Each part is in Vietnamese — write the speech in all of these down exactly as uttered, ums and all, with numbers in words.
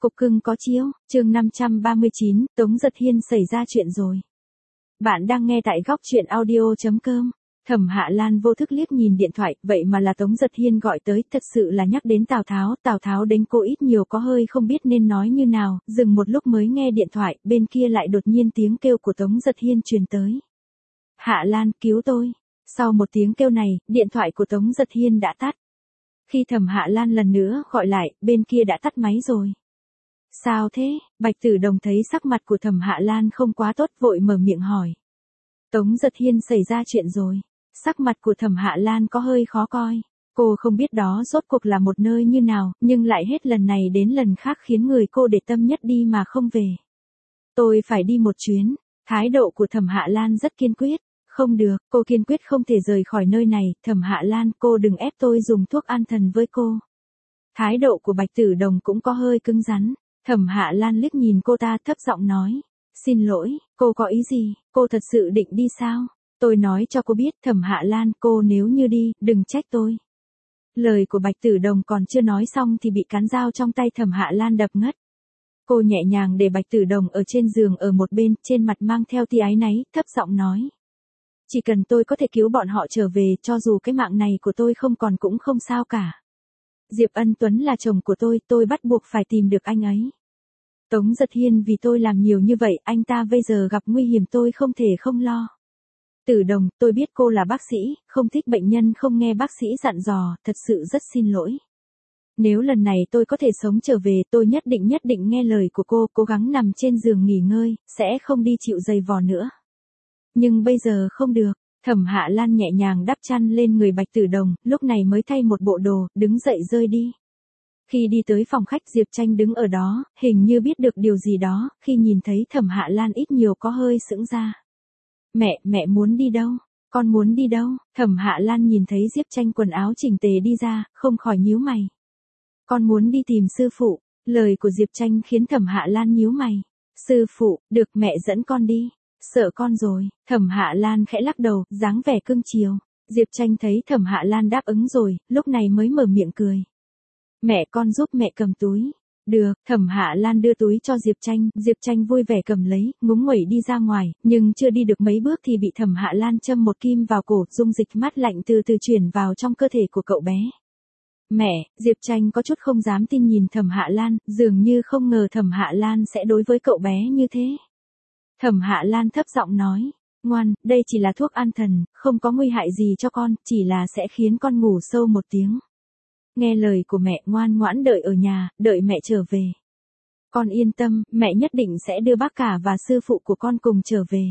Cục cưng có chiếu, chương năm trăm ba mươi chín, Tống Giật Hiên xảy ra chuyện rồi. Bạn đang nghe tại góc truyện audio chấm com. Thẩm Hạ Lan vô thức liếc nhìn điện thoại, vậy mà là Tống Giật Hiên gọi tới, thật sự là nhắc đến Tào Tháo, Tào Tháo đến cô ít nhiều có hơi không biết nên nói như nào, dừng một lúc mới nghe điện thoại, bên kia lại đột nhiên tiếng kêu của Tống Giật Hiên truyền tới. Hạ Lan, cứu tôi. Sau một tiếng kêu này, điện thoại của Tống Giật Hiên đã tắt. Khi Thẩm Hạ Lan lần nữa gọi lại, bên kia đã tắt máy rồi. Sao thế? Bạch Tử Đồng thấy sắc mặt của Thẩm Hạ Lan không quá tốt, vội mở miệng hỏi. Tống Giật Hiên xảy ra chuyện rồi. Sắc mặt của Thẩm Hạ Lan có hơi khó coi. Cô không biết đó rốt cuộc là một nơi như nào, nhưng lại hết lần này đến lần khác khiến người cô để tâm nhất đi mà không về. Tôi phải đi một chuyến. Thái độ của Thẩm Hạ Lan rất kiên quyết. Không được, cô kiên quyết không thể rời khỏi nơi này. Thẩm Hạ Lan, cô đừng ép tôi dùng thuốc an thần với cô. Thái độ của Bạch Tử Đồng cũng có hơi cứng rắn. Thẩm Hạ Lan liếc nhìn cô ta, thấp giọng nói. Xin lỗi, cô có ý gì, cô thật sự định đi sao? Tôi nói cho cô biết, Thẩm Hạ Lan, cô nếu như đi, đừng trách tôi. Lời của Bạch Tử Đồng còn chưa nói xong thì bị cán dao trong tay Thẩm Hạ Lan đập ngất. Cô nhẹ nhàng để Bạch Tử Đồng ở trên giường ở một bên, trên mặt mang theo tia áy náy, thấp giọng nói. Chỉ cần tôi có thể cứu bọn họ trở về, cho dù cái mạng này của tôi không còn cũng không sao cả. Diệp Ân Tuấn là chồng của tôi, tôi bắt buộc phải tìm được anh ấy. Tống Giật Hiên vì tôi làm nhiều như vậy, anh ta bây giờ gặp nguy hiểm tôi không thể không lo. Tử Đồng, tôi biết cô là bác sĩ, không thích bệnh nhân không nghe bác sĩ dặn dò, thật sự rất xin lỗi. Nếu lần này tôi có thể sống trở về, tôi nhất định nhất định nghe lời của cô, cố gắng nằm trên giường nghỉ ngơi, sẽ không đi chịu giày vò nữa. Nhưng bây giờ không được. Thẩm Hạ Lan nhẹ nhàng đắp chăn lên người Bạch Tử Đồng, lúc này mới thay một bộ đồ, đứng dậy rơi đi. Khi đi tới phòng khách, Diệp Tranh đứng ở đó, hình như biết được điều gì đó, khi nhìn thấy Thẩm Hạ Lan ít nhiều có hơi sững ra. Mẹ, mẹ muốn đi đâu? Con muốn đi đâu? Thẩm Hạ Lan nhìn thấy Diệp Tranh quần áo chỉnh tề đi ra, không khỏi nhíu mày. Con muốn đi tìm sư phụ. Lời của Diệp Tranh khiến Thẩm Hạ Lan nhíu mày. Sư phụ, được, mẹ dẫn con đi. Sợ con rồi. Thẩm Hạ Lan khẽ lắc đầu, dáng vẻ cưng chiều. Diệp Tranh thấy Thẩm Hạ Lan đáp ứng rồi, lúc này mới mở miệng cười. Mẹ, con giúp mẹ cầm túi. Được. Thẩm Hạ Lan đưa túi cho Diệp Tranh, Diệp Tranh vui vẻ cầm lấy, ngúng nguẩy đi ra ngoài, nhưng chưa đi được mấy bước thì bị Thẩm Hạ Lan châm một kim vào cổ, dung dịch mát lạnh từ từ chuyển vào trong cơ thể của cậu bé. Mẹ, Diệp Tranh có chút không dám tin nhìn Thẩm Hạ Lan, dường như không ngờ Thẩm Hạ Lan sẽ đối với cậu bé như thế. Thẩm Hạ Lan thấp giọng nói, ngoan, đây chỉ là thuốc an thần, không có nguy hại gì cho con, chỉ là sẽ khiến con ngủ sâu một tiếng. Nghe lời của mẹ, ngoan ngoãn đợi ở nhà, đợi mẹ trở về. Con yên tâm, mẹ nhất định sẽ đưa bác cả và sư phụ của con cùng trở về.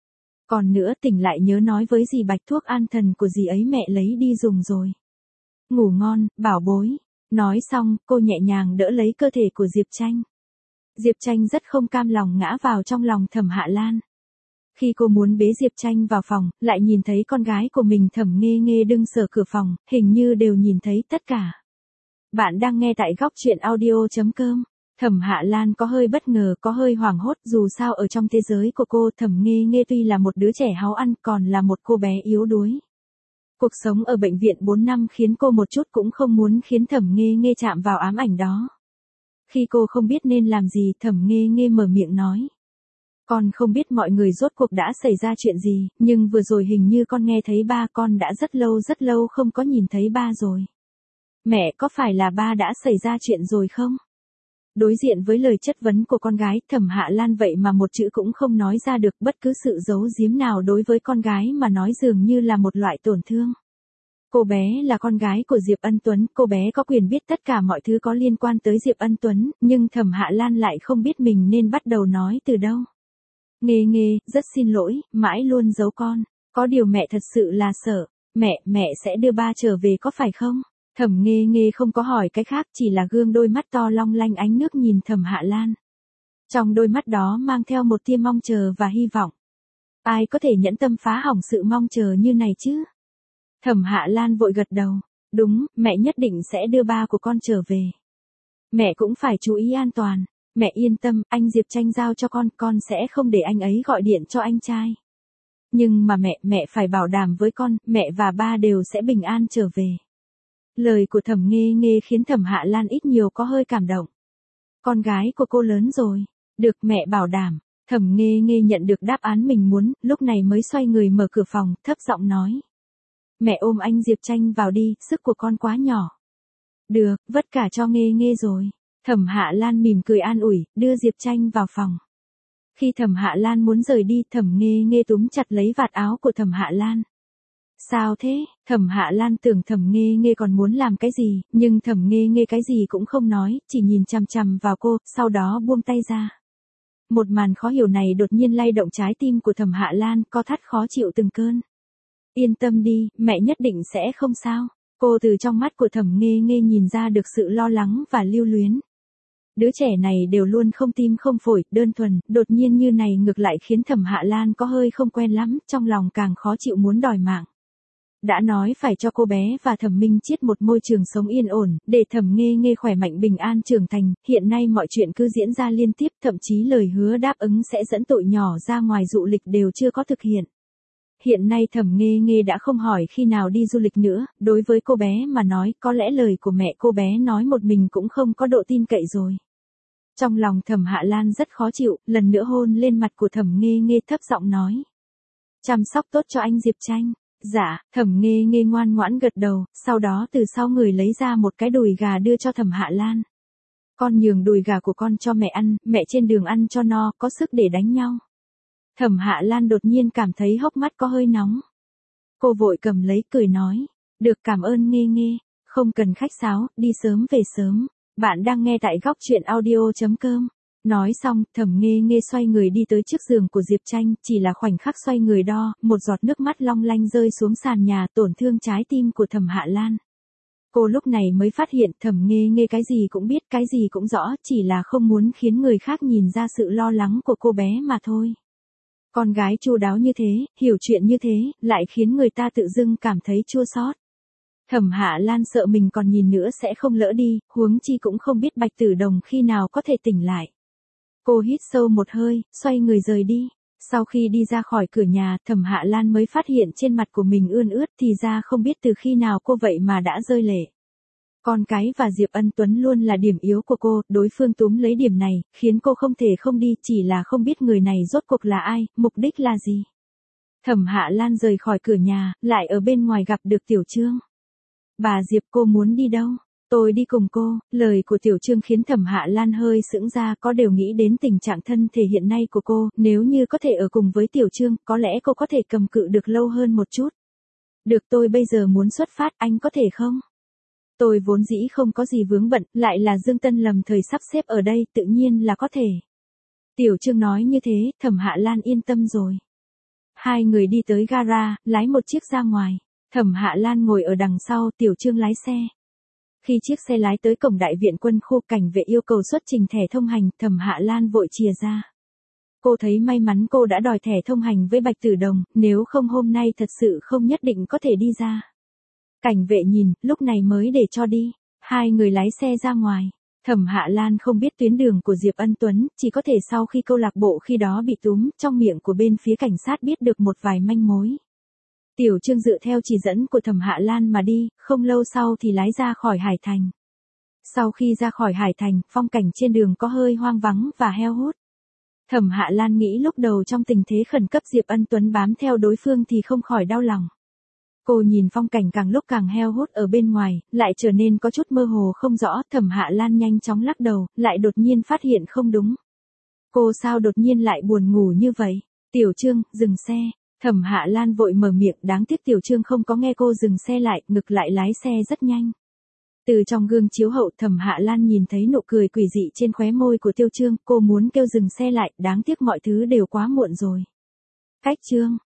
Còn nữa, tỉnh lại nhớ nói với dì Bạch thuốc an thần của dì ấy mẹ lấy đi dùng rồi. Ngủ ngon, bảo bối. Nói xong, cô nhẹ nhàng đỡ lấy cơ thể của Diệp Tranh. Diệp Tranh rất không cam lòng ngã vào trong lòng Thẩm Hạ Lan. Khi cô muốn bế Diệp Tranh vào phòng, lại nhìn thấy con gái của mình Thẩm Nghê Nghê đứng sở cửa phòng, hình như đều nhìn thấy tất cả. Bạn đang nghe tại góc truyện audio chấm com. Thẩm Hạ Lan có hơi bất ngờ, có hơi hoảng hốt, dù sao ở trong thế giới của cô, Thẩm Nghê Nghê tuy là một đứa trẻ háu ăn, còn là một cô bé yếu đuối. Cuộc sống ở bệnh viện bốn năm khiến cô một chút cũng không muốn khiến Thẩm Nghê Nghê chạm vào ám ảnh đó. Khi cô không biết nên làm gì, Thẩm Nghê Nghê mở miệng nói. Con không biết mọi người rốt cuộc đã xảy ra chuyện gì, nhưng vừa rồi hình như con nghe thấy ba, con đã rất lâu rất lâu không có nhìn thấy ba rồi. Mẹ, có phải là ba đã xảy ra chuyện rồi không? Đối diện với lời chất vấn của con gái, Thẩm Hạ Lan vậy mà một chữ cũng không nói ra được, bất cứ sự giấu giếm nào đối với con gái mà nói dường như là một loại tổn thương. Cô bé là con gái của Diệp Ân Tuấn, cô bé có quyền biết tất cả mọi thứ có liên quan tới Diệp Ân Tuấn, nhưng Thẩm Hạ Lan lại không biết mình nên bắt đầu nói từ đâu. Nghê Nghê, rất xin lỗi, mãi luôn giấu con. Có điều mẹ thật sự là sợ. Mẹ, mẹ sẽ đưa ba trở về có phải không? Thẩm Nghê Nghê không có hỏi cái khác, chỉ là gương đôi mắt to long lanh ánh nước nhìn Thẩm Hạ Lan. Trong đôi mắt đó mang theo một tia mong chờ và hy vọng. Ai có thể nhẫn tâm phá hỏng sự mong chờ như này chứ? Thẩm Hạ Lan vội gật đầu. Đúng, mẹ nhất định sẽ đưa ba của con trở về. Mẹ cũng phải chú ý an toàn. Mẹ yên tâm, anh Diệp Tranh giao cho con, con sẽ không để anh ấy gọi điện cho anh trai. Nhưng mà mẹ, mẹ phải bảo đảm với con, mẹ và ba đều sẽ bình an trở về. Lời của Thẩm Nghê Nghê khiến Thẩm Hạ Lan ít nhiều có hơi cảm động. Con gái của cô lớn rồi. Được, mẹ bảo đảm. Thẩm Nghê Nghê nhận được đáp án mình muốn, lúc này mới xoay người mở cửa phòng, thấp giọng nói. Mẹ ôm anh Diệp Tranh vào đi, sức của con quá nhỏ. Được, vất cả cho Nghê Nghê rồi. Thẩm Hạ Lan mỉm cười an ủi, đưa Diệp Tranh vào phòng. Khi Thẩm Hạ Lan muốn rời đi, Thẩm Nghê Nghê túm chặt lấy vạt áo của Thẩm Hạ Lan. Sao thế? Thẩm Hạ Lan tưởng Thẩm Nghê Nghê còn muốn làm cái gì, nhưng Thẩm Nghê Nghê cái gì cũng không nói, chỉ nhìn chằm chằm vào cô, sau đó buông tay ra. Một màn khó hiểu này đột nhiên lay động trái tim của Thẩm Hạ Lan, co thắt khó chịu từng cơn. Yên tâm đi, mẹ nhất định sẽ không sao. Cô từ trong mắt của Thẩm Nghê Nghê nhìn ra được sự lo lắng và lưu luyến. Đứa trẻ này đều luôn không tim không phổi, đơn thuần, đột nhiên như này ngược lại khiến Thẩm Hạ Lan có hơi không quen lắm, trong lòng càng khó chịu muốn đòi mạng. Đã nói phải cho cô bé và Thẩm Minh Chiết một môi trường sống yên ổn, để Thẩm Nghê Nghê khỏe mạnh bình an trưởng thành, hiện nay mọi chuyện cứ diễn ra liên tiếp, thậm chí lời hứa đáp ứng sẽ dẫn tội nhỏ ra ngoài dụ lịch đều chưa có thực hiện. Hiện nay Thẩm Nghê Nghê đã không hỏi khi nào đi du lịch nữa, đối với cô bé mà nói, có lẽ lời của mẹ cô bé nói một mình cũng không có độ tin cậy rồi. Trong lòng Thẩm Hạ Lan rất khó chịu, lần nữa hôn lên mặt của Thẩm Nghê Nghê thấp giọng nói. Chăm sóc tốt cho anh Diệp Tranh. Dạ, Thẩm Nghê Nghê ngoan ngoãn gật đầu, sau đó từ sau người lấy ra một cái đùi gà đưa cho Thẩm Hạ Lan. Con nhường đùi gà của con cho mẹ ăn, mẹ trên đường ăn cho no, có sức để đánh nhau. Thẩm Hạ Lan đột nhiên cảm thấy hốc mắt có hơi nóng. Cô vội cầm lấy cười nói, được cảm ơn Nghê Nghê, không cần khách sáo, đi sớm về sớm. Bạn đang nghe tại góc truyện audio chấm com. Nói xong, Thẩm Nghê Nghê xoay người đi tới trước giường của Diệp Tranh, chỉ là khoảnh khắc xoay người đo, một giọt nước mắt long lanh rơi xuống sàn nhà tổn thương trái tim của Thẩm Hạ Lan. Cô lúc này mới phát hiện Thẩm Nghê Nghê cái gì cũng biết, cái gì cũng rõ, chỉ là không muốn khiến người khác nhìn ra sự lo lắng của cô bé mà thôi. Con gái chu đáo như thế, hiểu chuyện như thế, lại khiến người ta tự dưng cảm thấy chua xót. Thẩm Hạ Lan sợ mình còn nhìn nữa sẽ không lỡ đi, huống chi cũng không biết Bạch Tử Đồng khi nào có thể tỉnh lại. Cô hít sâu một hơi, xoay người rời đi. Sau khi đi ra khỏi cửa nhà, Thẩm Hạ Lan mới phát hiện trên mặt của mình ươn ướt, thì ra không biết từ khi nào cô vậy mà đã rơi lệ. Con cái và Diệp Ân Tuấn luôn là điểm yếu của cô, đối phương túm lấy điểm này, khiến cô không thể không đi, chỉ là không biết người này rốt cuộc là ai, mục đích là gì. Thẩm Hạ Lan rời khỏi cửa nhà, lại ở bên ngoài gặp được Tiểu Trương. Bà Diệp, cô muốn đi đâu? Tôi đi cùng cô. Lời của Tiểu Trương khiến Thẩm Hạ Lan hơi sững ra, có đều nghĩ đến tình trạng thân thể hiện nay của cô, nếu như có thể ở cùng với Tiểu Trương, có lẽ cô có thể cầm cự được lâu hơn một chút. Được, tôi bây giờ muốn xuất phát, anh có thể không? Tôi vốn dĩ không có gì vướng bận, lại là Dương Tân lầm thời sắp xếp ở đây, tự nhiên là có thể. Tiểu Trương nói như thế, Thẩm Hạ Lan yên tâm rồi. Hai người đi tới gara, lái một chiếc ra ngoài. Thẩm Hạ Lan ngồi ở đằng sau, Tiểu Trương lái xe. Khi chiếc xe lái tới cổng đại viện quân khu, cảnh vệ yêu cầu xuất trình thẻ thông hành, Thẩm Hạ Lan vội chìa ra. Cô thấy may mắn cô đã đòi thẻ thông hành với Bạch Tử Đồng, nếu không hôm nay thật sự không nhất định có thể đi ra. Cảnh vệ nhìn, lúc này mới để cho đi. Hai người lái xe ra ngoài. Thẩm Hạ Lan không biết tuyến đường của Diệp Ân Tuấn, chỉ có thể sau khi câu lạc bộ khi đó bị túm, trong miệng của bên phía cảnh sát biết được một vài manh mối. Tiểu Trương dựa theo chỉ dẫn của Thẩm Hạ Lan mà đi, không lâu sau thì lái ra khỏi Hải Thành. Sau khi ra khỏi Hải Thành, phong cảnh trên đường có hơi hoang vắng và heo hút. Thẩm Hạ Lan nghĩ lúc đầu trong tình thế khẩn cấp Diệp Ân Tuấn bám theo đối phương thì không khỏi đau lòng. Cô nhìn phong cảnh càng lúc càng heo hút ở bên ngoài, lại trở nên có chút mơ hồ không rõ, Thẩm Hạ Lan nhanh chóng lắc đầu, lại đột nhiên phát hiện không đúng. Cô sao đột nhiên lại buồn ngủ như vậy? Tiểu Trương, dừng xe. Thẩm Hạ Lan vội mở miệng, đáng tiếc Tiểu Trương không có nghe cô dừng xe lại, ngược lại lái xe rất nhanh. Từ trong gương chiếu hậu, Thẩm Hạ Lan nhìn thấy nụ cười quỷ dị trên khóe môi của Tiểu Trương, cô muốn kêu dừng xe lại, đáng tiếc mọi thứ đều quá muộn rồi. Cách Trương,